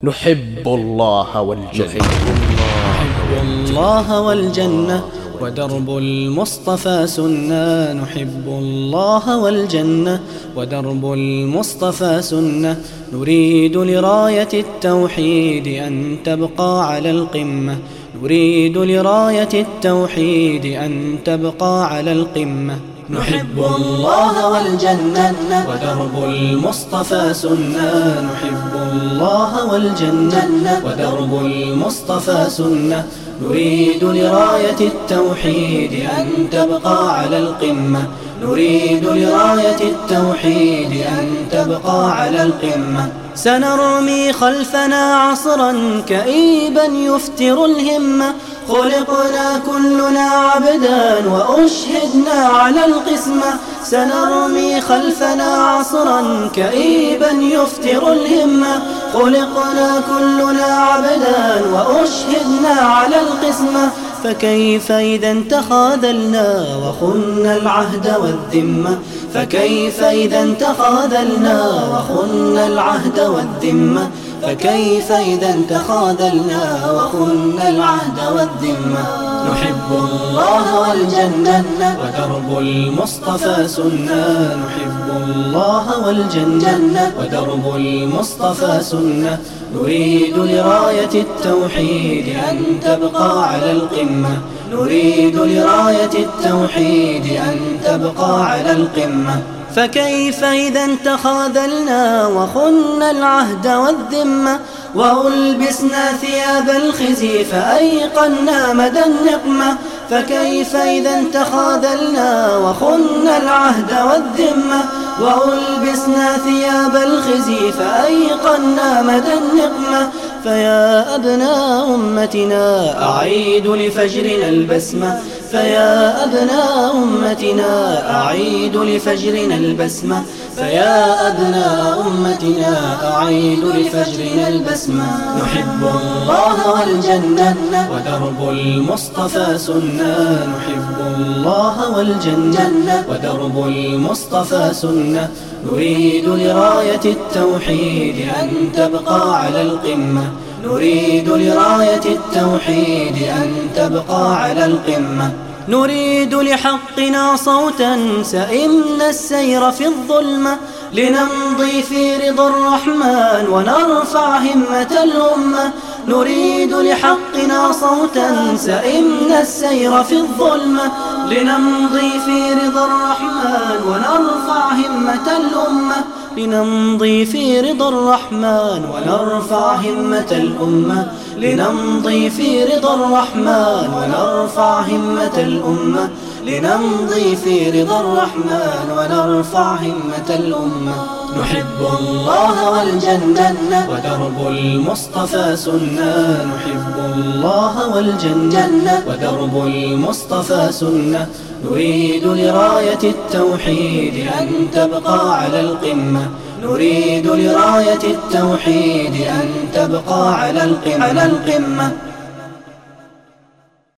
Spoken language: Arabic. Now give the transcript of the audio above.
نحب الله والجنة. نحب الله والجنة ودرب المصطفى سنة. نحب الله والجنة ودرب المصطفى سنة. نريد لراية التوحيد أن تبقى على القمة. نريد لراية التوحيد أن تبقى على القمة. نحب الله والجنة ودرب المصطفى سنة. نحب الله والجنة ودرب المصطفى سنة. نريد لراية التوحيد أن تبقى على القمة. نريد لراية التوحيد أن تبقى على القمة. سنرمي خلفنا عصرا كئيبا يفتر الهمة. خلقنا كلنا عبدا وأشهدنا على القسمة. سنرمي خلفنا عصرا كئيبا يفتر الهمة. خلقنا كلنا عبدا وأشهدنا على القسمة. فكيف إذا تخاذلنا وخنا العهد والذمة. فكيف إذا تخاذلنا وخنا العهد والذمة. فكيف إذا تخاذلنا وخنا العهد والذمة. نحب الله والجنة ودرب المصطفى سنة. نحب الله والجنة ودرب المصطفى سنة. نريد لراية التوحيد أن تبقى على القمة. نريد لراية التوحيد أن تبقى على القمة. فكيف إذا تخاذلنا وخنا العهد والذمة. وألبسنا ثياب الخزي فأيقنا مدى النقمة. فكيف إذا تخاذلنا وخنا العهد والذمة. وألبسنا ثياب الخزي فأيقنا مدى النقمة. فيا أبناء أمتنا أعيدوا لفجرنا البسمة. فيا أبناء أمتنا أعيدوا لفجرنا البسمة. فيا أبناء أمتنا أعيدوا لفجرنا البسمة. نحب الله والجنة ودرب المصطفى سنة. نحب الله والجنة ودرب المصطفى سنة. نريد لراية التوحيد أن تبقى على القمة. نريد لراية التوحيد أن تبقى على القمة. نريد لحقنا صوتا سئمنا السير في الظلمة. لنمضي في رضا الرحمن ونرفع همة الأمة. نريد لحقنا صوتا سئمنا السير في الظلمة. لنمضي في رضا الرحمن ونرفع همة الأمة. لنمضي في رضا الرحمن ونرفع همة الأمة. لنمضي في رضا الرحمن ونرفع همة الأمة. لنمضي في رضا الرحمن ونرفع همة الأمة. نحب الله والجنة ودرب المصطفى سنة. نحب الله والجنة ودرب المصطفى سنة. نريد لراية التوحيد أن تبقى على القمة. نريد لراية التوحيد أن تبقى على القمة.